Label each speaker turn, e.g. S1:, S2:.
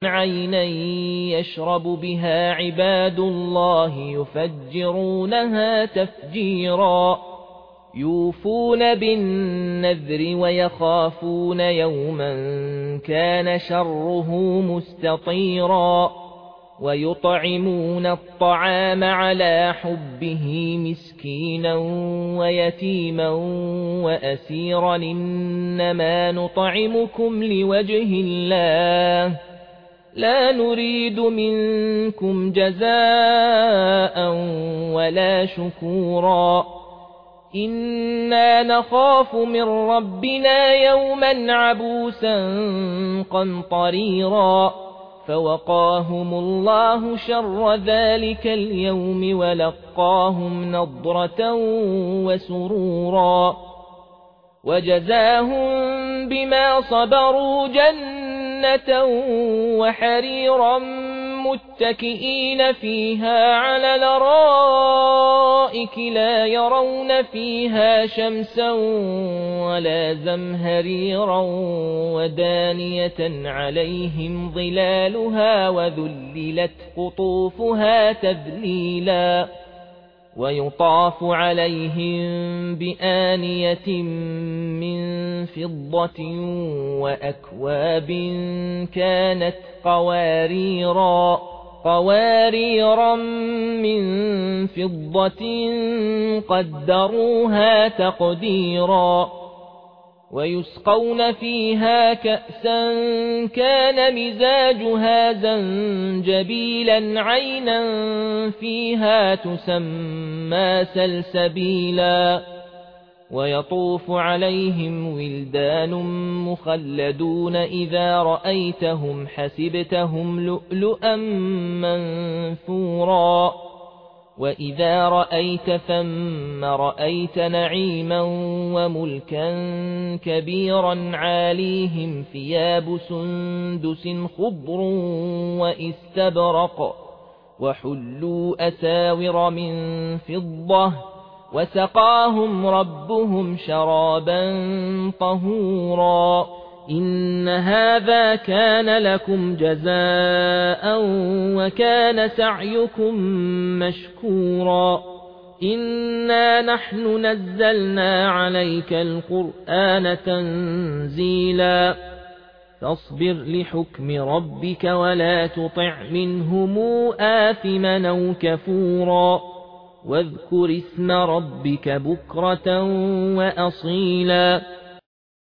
S1: عينا يشرب بها عباد الله يفجرونها تفجيرا يوفون بالنذر ويخافون يوما كان شره مستطيرا ويطعمون الطعام على حبه مسكينا ويتيما وأسيرا إنما نطعمكم لوجه الله لا نريد منكم جزاء ولا شكورا إنا نخاف من ربنا يوما عبوسا قمطريرا فوقاهم الله شر ذلك اليوم ولقاهم نضرة وسرورا وجزاهم بما صبروا جنة وحريرا متكئين فيها على الارائك لا يرون فيها شمسا ولا زمهريرا ودانية عليهم ظلالها وذللت قطوفها تذليلا ويطاف عليهم بآنية من فضة وأكواب كانت قواريرا من فضة قدروها تقديرا ويسقون فيها كأسا كان مزاجها زنجبيلا عينا فيها تسمى سلسبيلا ويطوف عليهم ولدان مخلدون إذا رأيتهم حسبتهم لؤلؤا منثورا وإذا رأيت ثم رأيت نعيما وملكا كبيرا عاليهم ثياب سندس خضر وإستبرق وحلوا أساور من فضة وسقاهم ربهم شرابا طهورا إن هذا كان لكم جزاء وكان سعيكم مشكورا إنا نحن نزلنا عليك القرآن تنزيلا فاصبر لحكم ربك ولا تطع منهم آثما أو كفورا واذكر اسم ربك بكرة وأصيلا